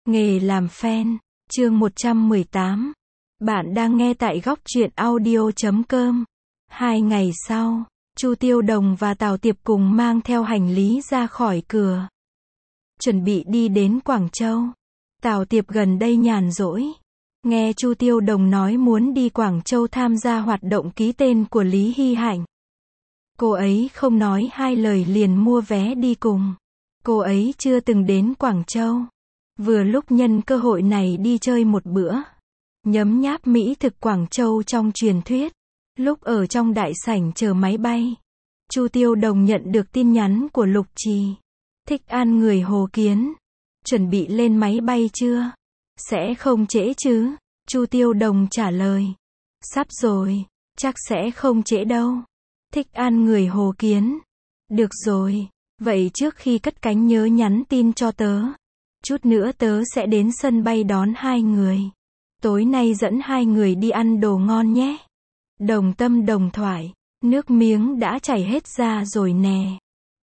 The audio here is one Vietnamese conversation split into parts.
Nghề làm fan, chương 118. Bạn đang nghe tại góc truyện audio.com. 2 ngày sau, Chu Tiêu Đồng và Tào Tiệp cùng mang theo hành lý ra khỏi cửa. Chuẩn bị đi đến Quảng Châu. Tào Tiệp gần đây nhàn rỗi. Nghe Chu Tiêu Đồng nói muốn đi Quảng Châu tham gia hoạt động ký tên của Lý Hy Hạnh. Cô ấy không nói hai lời liền mua vé đi cùng. Cô ấy chưa từng đến Quảng Châu. Vừa lúc nhân cơ hội này đi chơi một bữa. Nhấm nháp mỹ thực Quảng Châu trong truyền thuyết. Lúc ở trong đại sảnh chờ máy bay, Chu Tiêu Đồng nhận được tin nhắn của Lục Trì. Thích ăn người Hồ Kiến. Chuẩn bị lên máy bay chưa? Sẽ không trễ chứ? Chu Tiêu Đồng trả lời. Sắp rồi, chắc sẽ không trễ đâu. Thích ăn người Hồ Kiến. Được rồi, vậy trước khi cất cánh nhớ nhắn tin cho tớ. Chút nữa tớ sẽ đến sân bay đón hai người. Tối nay dẫn hai người đi ăn đồ ngon nhé. Đồng tâm đồng thoại. Nước miếng đã chảy hết ra rồi nè.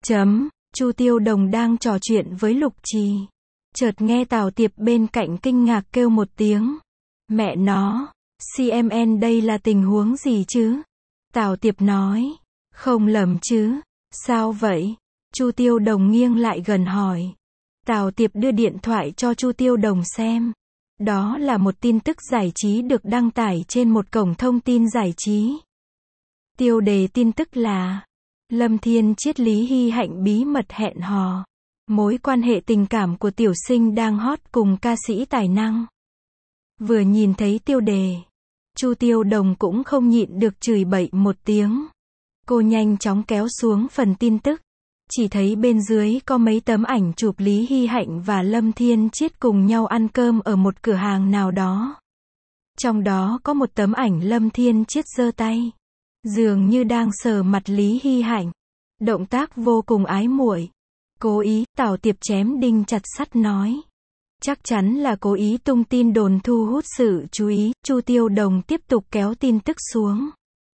Chu Tiêu Đồng đang trò chuyện với Lục Trì. Chợt nghe Tào Tiệp bên cạnh kinh ngạc kêu một tiếng. Mẹ nó, CMN đây là tình huống gì chứ? Tào Tiệp nói. Không lầm chứ? Sao vậy? Chu Tiêu Đồng nghiêng lại gần hỏi. Tào Tiệp đưa điện thoại cho Chu Tiêu Đồng xem. Đó là một tin tức giải trí được đăng tải trên một cổng thông tin giải trí. Tiêu đề tin tức là Lâm Thiên Chiết Lý Hy Hạnh bí mật hẹn hò. Mối quan hệ tình cảm của tiểu sinh đang hot cùng ca sĩ tài năng. Vừa nhìn thấy tiêu đề, Chu Tiêu Đồng cũng không nhịn được chửi bậy một tiếng. Cô nhanh chóng kéo xuống phần tin tức. Chỉ thấy bên dưới có mấy tấm ảnh chụp Lý Hy Hạnh và Lâm Thiên Chiết cùng nhau ăn cơm ở một cửa hàng nào đó. Trong đó có một tấm ảnh Lâm Thiên Chiết giơ tay, dường như đang sờ mặt Lý Hy Hạnh. Động tác vô cùng ái muội. Cố ý, Tào Tiệp chém đinh chặt sắt nói. Chắc chắn là cố ý tung tin đồn thu hút sự chú ý. Chu Tiêu Đồng tiếp tục kéo tin tức xuống.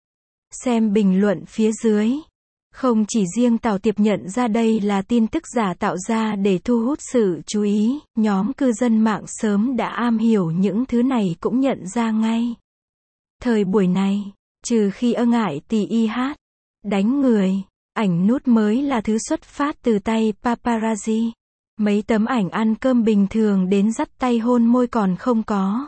Xem bình luận phía dưới. Không chỉ riêng Tào Tiệp nhận ra đây là tin tức giả tạo ra để thu hút sự chú ý, nhóm cư dân mạng sớm đã am hiểu những thứ này cũng nhận ra ngay. Thời buổi này, trừ khi ngại tì y hát, đánh người, ảnh nút mới là thứ xuất phát từ tay paparazzi. Mấy tấm ảnh ăn cơm bình thường đến dắt tay hôn môi còn không có.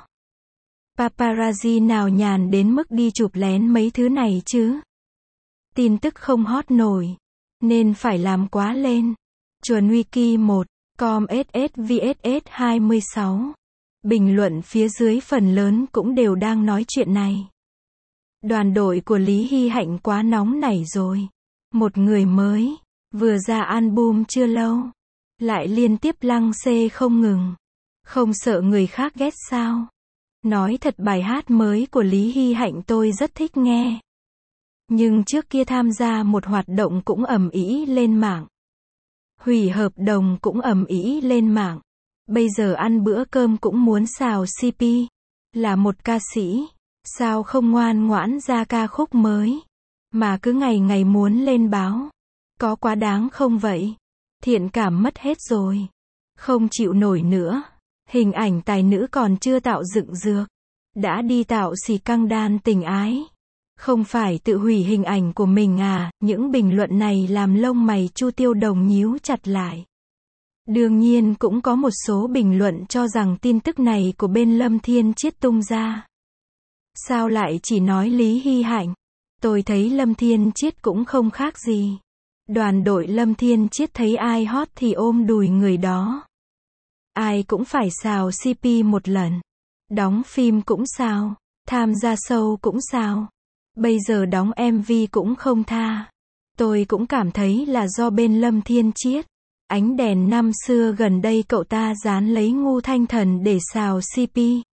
Paparazzi nào nhàn đến mức đi chụp lén mấy thứ này chứ? Tin tức không hot nổi, nên phải làm quá lên. Chuẩn Wiki 1, com SSVSS 26. Bình luận phía dưới phần lớn cũng đều đang nói chuyện này. Đoàn đội của Lý Hy Hạnh quá nóng nảy rồi. Một người mới, vừa ra album chưa lâu, lại liên tiếp lăng xê không ngừng. Không sợ người khác ghét sao? Nói thật bài hát mới của Lý Hy Hạnh tôi rất thích nghe. Nhưng trước kia tham gia một hoạt động cũng ầm ĩ lên mạng. Hủy hợp đồng cũng ầm ĩ lên mạng. Bây giờ ăn bữa cơm cũng muốn xào CP. Là một ca sĩ, sao không ngoan ngoãn ra ca khúc mới, mà cứ ngày ngày muốn lên báo. Có quá đáng không vậy? Thiện cảm mất hết rồi. Không chịu nổi nữa. Hình ảnh tài nữ còn chưa tạo dựng dược, đã đi tạo xì căng đan tình ái. Không phải tự hủy hình ảnh của mình à? Những bình luận này làm lông mày Chu Tiêu Đồng nhíu chặt lại. Đương nhiên cũng có một số bình luận cho rằng tin tức này của bên Lâm Thiên Chiết tung ra. Sao lại chỉ nói Lý Hy Hạnh? Tôi thấy Lâm Thiên Chiết cũng không khác gì. Đoàn đội Lâm Thiên Chiết thấy ai hot thì ôm đùi người đó. Ai cũng phải xào CP một lần. Đóng phim cũng xào, tham gia show cũng xào. Bây giờ đóng MV cũng không tha. Tôi cũng cảm thấy là do bên Lâm Thiên Chiết. Ánh đèn năm xưa gần đây cậu ta dán lấy Ngu Thanh Thần để xào CP.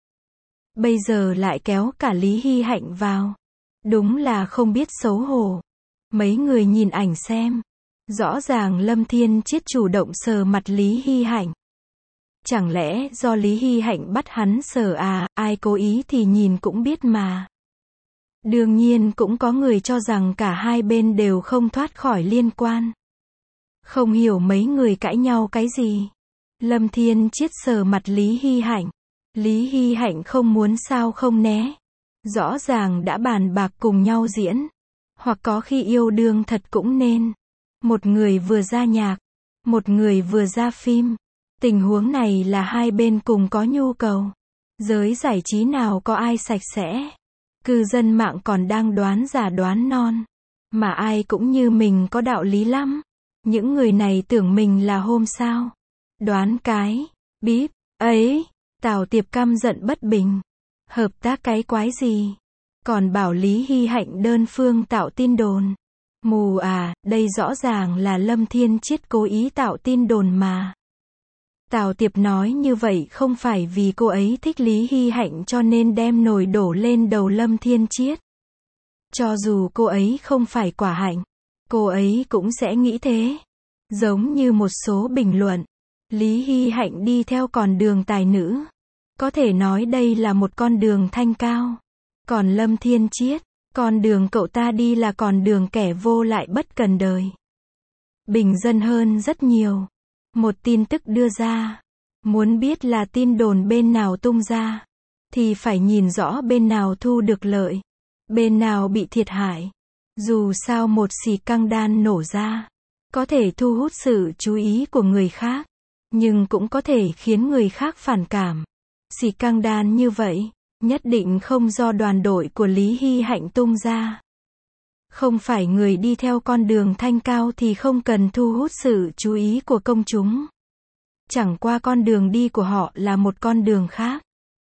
Bây giờ lại kéo cả Lý Hy Hạnh vào. Đúng là không biết xấu hổ. Mấy người nhìn ảnh xem. Rõ ràng Lâm Thiên Chiết chủ động sờ mặt Lý Hy Hạnh. Chẳng lẽ do Lý Hy Hạnh bắt hắn sờ à? Ai cố ý thì nhìn cũng biết mà. Đương nhiên cũng có người cho rằng cả hai bên đều không thoát khỏi liên quan. Không hiểu mấy người cãi nhau cái gì. Lâm Thiên Chiết sờ mặt Lý Hy Hạnh. Lý Hy Hạnh không muốn sao không né. Rõ ràng đã bàn bạc cùng nhau diễn. Hoặc có khi yêu đương thật cũng nên. Một người vừa ra nhạc, một người vừa ra phim. Tình huống này là hai bên cùng có nhu cầu. Giới giải trí nào có ai sạch sẽ. Cư dân mạng còn đang đoán già đoán non. Mà ai cũng như mình có đạo lý lắm. Những người này tưởng mình là hôm sao. Đoán cái, bíp, ấy, Tào Tiệp căm giận bất bình. Hợp tác cái quái gì? Còn bảo Lý Hy Hạnh đơn phương tạo tin đồn. Mù à, đây rõ ràng là Lâm Thiên Chiết cố ý tạo tin đồn mà. Tào Tiệp nói như vậy không phải vì cô ấy thích Lý Hy Hạnh cho nên đem nồi đổ lên đầu Lâm Thiên Chiết. Cho dù cô ấy không phải quả hạnh, cô ấy cũng sẽ nghĩ thế. Giống như một số bình luận, Lý Hy Hạnh đi theo con đường tài nữ. Có thể nói đây là một con đường thanh cao. Còn Lâm Thiên Chiết, con đường cậu ta đi là con đường kẻ vô lại bất cần đời. Bình dân hơn rất nhiều. Một tin tức đưa ra. Muốn biết là tin đồn bên nào tung ra, thì phải nhìn rõ bên nào thu được lợi, bên nào bị thiệt hại. Dù sao một xì căng đan nổ ra, có thể thu hút sự chú ý của người khác, nhưng cũng có thể khiến người khác phản cảm. Xì căng đan như vậy, nhất định không do đoàn đội của Lý Hy Hạnh tung ra. Không phải người đi theo con đường thanh cao thì không cần thu hút sự chú ý của công chúng. Chẳng qua con đường đi của họ là một con đường khác.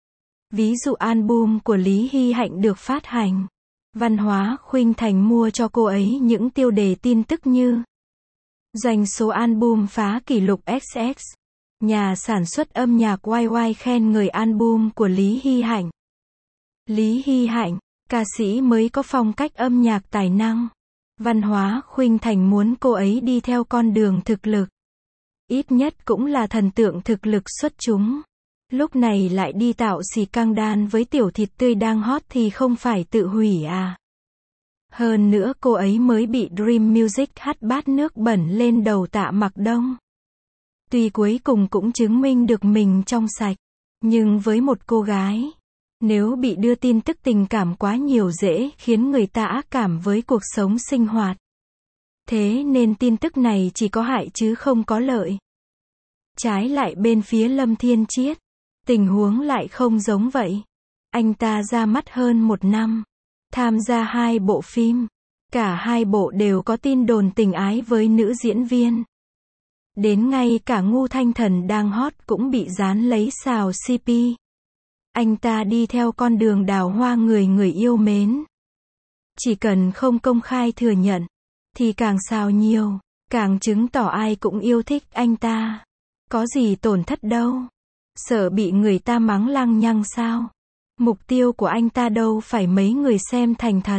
Ví dụ album của Lý Hy Hạnh được phát hành. Văn hóa Khuynh Thành mua cho cô ấy những tiêu đề tin tức như doanh số album phá kỷ lục XX. Nhà sản xuất âm nhạc YY khen ngợi album của Lý Hy Hạnh. Lý Hy Hạnh, ca sĩ mới có phong cách âm nhạc tài năng. Văn hóa Khuynh Thành muốn cô ấy đi theo con đường thực lực. Ít nhất cũng là thần tượng thực lực xuất chúng. Lúc này lại đi tạo xì căng đan với tiểu thịt tươi đang hot thì không phải tự hủy à. Hơn nữa cô ấy mới bị Dream Music hắt bát nước bẩn lên đầu Tạ Mặc Đông. Tuy cuối cùng cũng chứng minh được mình trong sạch, nhưng với một cô gái, nếu bị đưa tin tức tình cảm quá nhiều dễ khiến người ta ác cảm với cuộc sống sinh hoạt. Thế nên tin tức này chỉ có hại chứ không có lợi. Trái lại bên phía Lâm Thiên Chiết, tình huống lại không giống vậy. Anh ta ra mắt hơn 1 năm, tham gia 2 bộ phim. Cả 2 bộ đều có tin đồn tình ái với nữ diễn viên. Đến ngay cả Ngu Thanh Thần đang hot cũng bị dán lấy xào CP. Anh ta đi theo con đường đào hoa người yêu mến. Chỉ cần không công khai thừa nhận, thì càng xào nhiều, càng chứng tỏ ai cũng yêu thích anh ta. Có gì tổn thất đâu. Sợ bị người ta mắng lăng nhăng sao. Mục tiêu của anh ta đâu phải mấy người xem thành thật.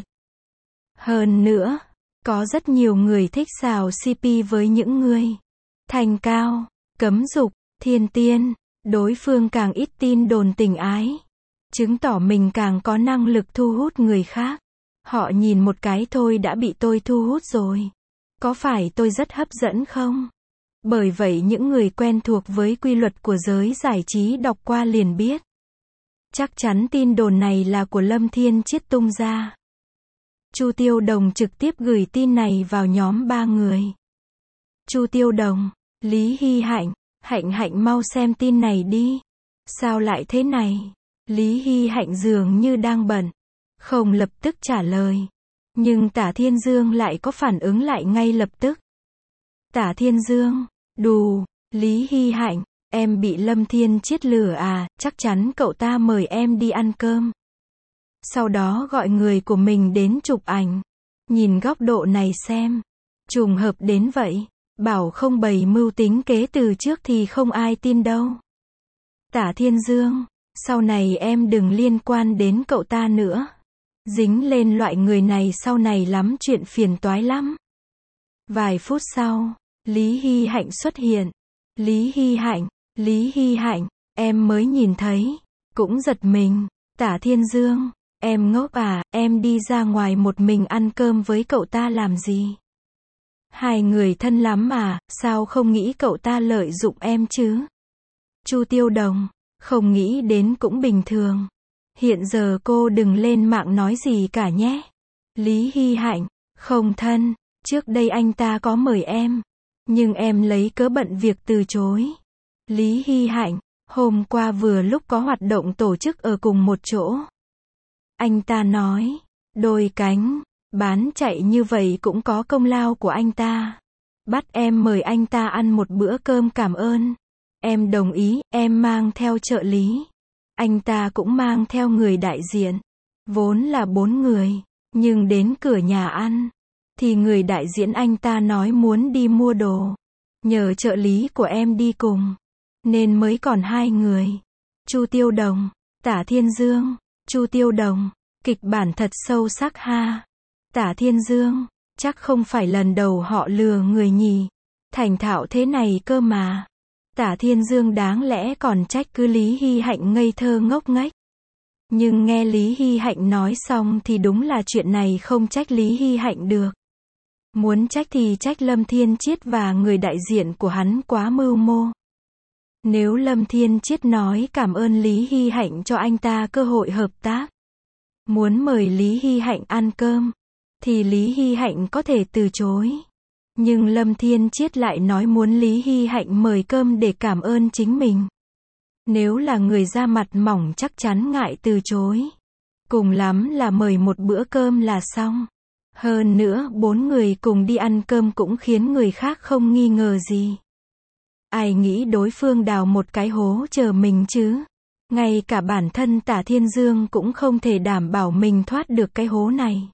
Hơn nữa, có rất nhiều người thích xào CP với những người thanh cao, cấm dục, thiên tiên. Đối phương càng ít tin đồn tình ái, chứng tỏ mình càng có năng lực thu hút người khác. Họ nhìn một cái thôi đã bị tôi thu hút rồi. Có phải tôi rất hấp dẫn không? Bởi vậy những người quen thuộc với quy luật của giới giải trí đọc qua liền biết. Chắc chắn tin đồn này là của Lâm Thiên Chiết tung ra. Chu Tiêu Đồng trực tiếp gửi tin này vào nhóm 3 người. Chu Tiêu Đồng, Lý Hy Hạnh, Hạnh mau xem tin này đi. Sao lại thế này? Lý Hy Hạnh dường như đang bận, không lập tức trả lời. Nhưng Tả Thiên Dương lại có phản ứng lại ngay lập tức. Tả Thiên Dương, đù, Lý Hy Hạnh, em bị Lâm Thiên Chiết lừa à, chắc chắn cậu ta mời em đi ăn cơm. Sau đó gọi người của mình đến chụp ảnh. Nhìn góc độ này xem. Trùng hợp đến vậy. Bảo không bày mưu tính kế từ trước thì không ai tin đâu. Tả Thiên Dương, sau này em đừng liên quan đến cậu ta nữa. Dính lên loại người này sau này lắm chuyện phiền toái lắm. Vài phút sau, Lý Hy Hạnh xuất hiện. Lý Hy Hạnh, em mới nhìn thấy, cũng giật mình. Tả Thiên Dương, em ngốc à, em đi ra ngoài một mình ăn cơm với cậu ta làm gì? Hai người thân lắm mà, sao không nghĩ cậu ta lợi dụng em chứ? Chu Tiêu Đồng, không nghĩ đến cũng bình thường. Hiện giờ cô đừng lên mạng nói gì cả nhé. Lý Hy Hạnh, không thân, trước đây anh ta có mời em, nhưng em lấy cớ bận việc từ chối. Lý Hy Hạnh, hôm qua vừa lúc có hoạt động tổ chức ở cùng một chỗ. Anh ta nói, đôi cánh, bán chạy như vậy cũng có công lao của anh ta. Bắt em mời anh ta ăn một bữa cơm cảm ơn. Em đồng ý, em mang theo trợ lý. Anh ta cũng mang theo người đại diện. Vốn là 4 người, nhưng đến cửa nhà ăn, thì người đại diện anh ta nói muốn đi mua đồ. Nhờ trợ lý của em đi cùng, nên mới còn 2 người. Chu Tiêu Đồng, Tả Thiên Dương, Chu Tiêu Đồng, kịch bản thật sâu sắc ha. Tả Thiên Dương, chắc không phải lần đầu họ lừa người nhỉ. Thành thạo thế này cơ mà. Tả Thiên Dương đáng lẽ còn trách cứ Lý Hy Hạnh ngây thơ ngốc nghếch. Nhưng nghe Lý Hy Hạnh nói xong thì đúng là chuyện này không trách Lý Hy Hạnh được. Muốn trách thì trách Lâm Thiên Chiết và người đại diện của hắn quá mưu mô. Nếu Lâm Thiên Chiết nói cảm ơn Lý Hy Hạnh cho anh ta cơ hội hợp tác, muốn mời Lý Hy Hạnh ăn cơm, thì Lý Hy Hạnh có thể từ chối. Nhưng Lâm Thiên Chiết lại nói muốn Lý Hy Hạnh mời cơm để cảm ơn chính mình. Nếu là người da mặt mỏng chắc chắn ngại từ chối. Cùng lắm là mời một bữa cơm là xong. Hơn nữa 4 người cùng đi ăn cơm cũng khiến người khác không nghi ngờ gì. Ai nghĩ đối phương đào một cái hố chờ mình chứ? Ngay cả bản thân Tả Thiên Dương cũng không thể đảm bảo mình thoát được cái hố này.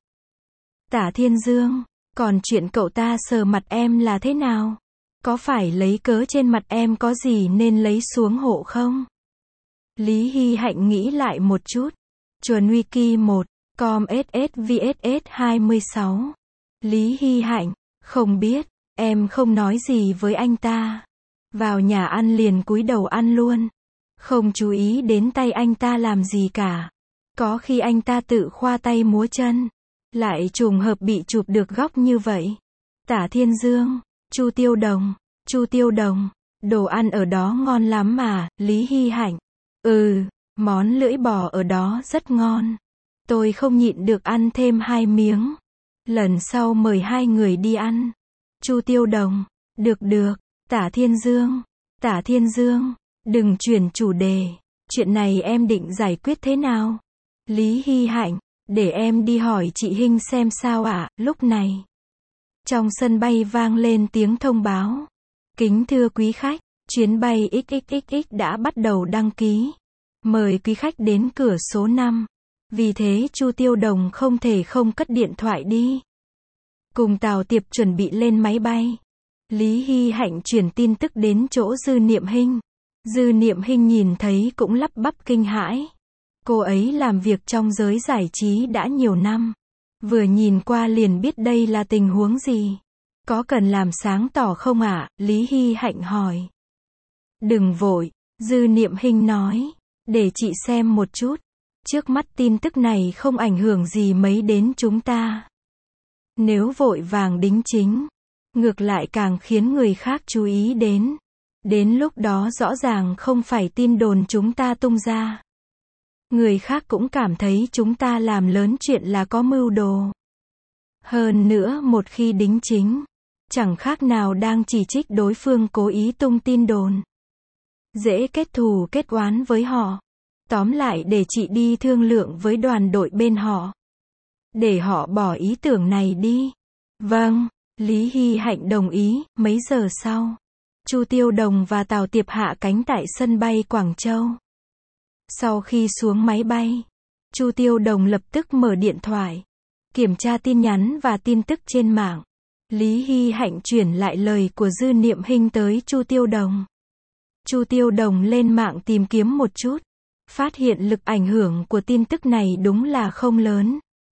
Tả Thiên Dương, còn chuyện cậu ta sờ mặt em là thế nào? Có phải lấy cớ trên mặt em có gì nên lấy xuống hộ không? Lý Hy Hạnh nghĩ lại một chút. Chuẩn Wiki 1, com SS VSS 26. Lý Hy Hạnh, không biết, em không nói gì với anh ta. Vào nhà ăn liền cúi đầu ăn luôn. Không chú ý đến tay anh ta làm gì cả. Có khi anh ta tự khoa tay múa chân, lại trùng hợp bị chụp được góc như vậy. Tả Thiên Dương, Chu Tiêu Đồng, đồ ăn ở đó ngon lắm mà. Lý Hy Hạnh, món lưỡi bò ở đó rất ngon. Tôi không nhịn được ăn thêm 2 miếng. Lần sau mời 2 người đi ăn. Chu Tiêu Đồng, được. Tả Thiên Dương, đừng chuyển chủ đề. Chuyện này em định giải quyết thế nào? Lý Hy Hạnh, để em đi hỏi chị Hinh xem sao ạ. Lúc này, trong sân bay vang lên tiếng thông báo. Kính thưa quý khách, chuyến bay XXXX đã bắt đầu đăng ký. Mời quý khách đến cửa số 5. Vì thế Chu Tiêu Đồng không thể không cất điện thoại đi. Cùng Tào Tiệp chuẩn bị lên máy bay. Lý Hy Hạnh truyền tin tức đến chỗ Dư Niệm Hinh. Dư Niệm Hinh nhìn thấy cũng lắp bắp kinh hãi. Cô ấy làm việc trong giới giải trí đã nhiều năm. Vừa nhìn qua liền biết đây là tình huống gì. Có cần làm sáng tỏ không ạ? Lý Hy Hạnh hỏi. Đừng vội, Dư Niệm Hinh nói. Để chị xem một chút. Trước mắt tin tức này không ảnh hưởng gì mấy đến chúng ta. Nếu vội vàng đính chính, ngược lại càng khiến người khác chú ý đến. Đến lúc đó rõ ràng không phải tin đồn chúng ta tung ra. Người khác cũng cảm thấy chúng ta làm lớn chuyện là có mưu đồ. Hơn nữa một khi đính chính, chẳng khác nào đang chỉ trích đối phương cố ý tung tin đồn. Dễ kết thù kết oán với họ. Tóm lại để chị đi thương lượng với đoàn đội bên họ. Để họ bỏ ý tưởng này đi. Vâng, Lý Hy Hạnh đồng ý. Mấy giờ sau, Chu Tiêu Đồng và Tào Tiệp hạ cánh tại sân bay Quảng Châu. Sau khi xuống máy bay, Chu Tiêu Đồng lập tức mở điện thoại, kiểm tra tin nhắn và tin tức trên mạng. Lý Hy Hạnh chuyển lại lời của Dư Niệm Hinh tới Chu Tiêu Đồng. Chu Tiêu Đồng lên mạng tìm kiếm một chút, phát hiện lực ảnh hưởng của tin tức này đúng là không lớn.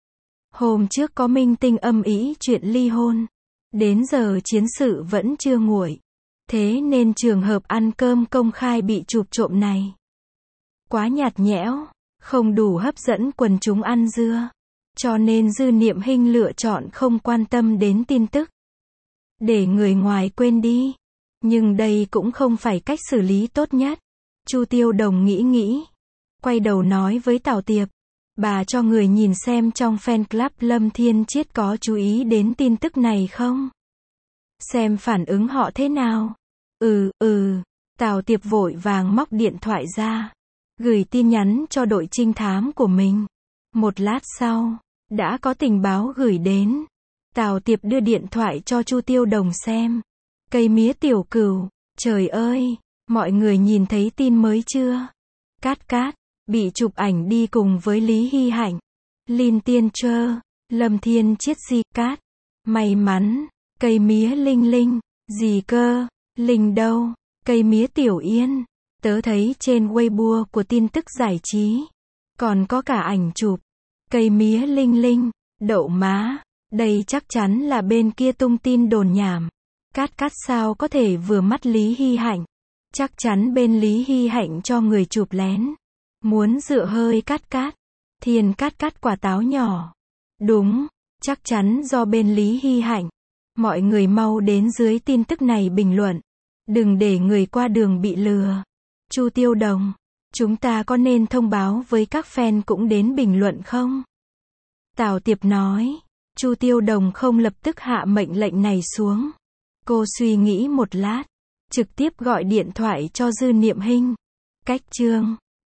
Hôm trước có minh tinh âm ĩ chuyện ly hôn. Đến giờ chiến sự vẫn chưa nguội. Thế nên trường hợp ăn cơm công khai bị chụp trộm này quá nhạt nhẽo, không đủ hấp dẫn quần chúng ăn dưa. Cho nên Dư Niệm Hinh lựa chọn không quan tâm đến tin tức, để người ngoài quên đi. Nhưng đây cũng không phải cách xử lý tốt nhất. Chu Tiêu Đồng nghĩ, quay đầu nói với Tào Tiệp, bà cho người nhìn xem trong fan club Lâm Thiên Chiết có chú ý đến tin tức này không? Xem phản ứng họ thế nào? Tào Tiệp vội vàng móc điện thoại ra, gửi tin nhắn cho đội trinh thám của mình. Một lát sau, đã có tình báo gửi đến. Tào Tiệp đưa điện thoại cho Chu Tiêu Đồng xem. Cây mía tiểu cửu, trời ơi, mọi người nhìn thấy tin mới chưa? Cát, bị chụp ảnh đi cùng với Lý Hy Hạnh, Lin Tiên Trơ, Lâm Thiên Chiết di cát. May mắn, cây mía Linh Linh, gì cơ, Linh đâu, cây mía Tiểu Yên. Tớ thấy trên Weibo của tin tức giải trí, còn có cả ảnh chụp. Cây mía Linh Linh, đậu má, đây chắc chắn là bên kia tung tin đồn nhảm. Cát sao có thể vừa mắt Lý Hy Hạnh. Chắc chắn bên Lý Hy Hạnh cho người chụp lén. Muốn dựa hơi Cát. Thiên Cát quả táo nhỏ. Đúng, chắc chắn do bên Lý Hy Hạnh. Mọi người mau đến dưới tin tức này bình luận. Đừng để người qua đường bị lừa. Chu Tiêu Đồng, chúng ta có nên thông báo với các fan cũng đến bình luận không? Tào Tiệp nói. Chu Tiêu Đồng không lập tức hạ mệnh lệnh này xuống. Cô suy nghĩ một lát, trực tiếp gọi điện thoại cho Dư Niệm Hinh. Cách chương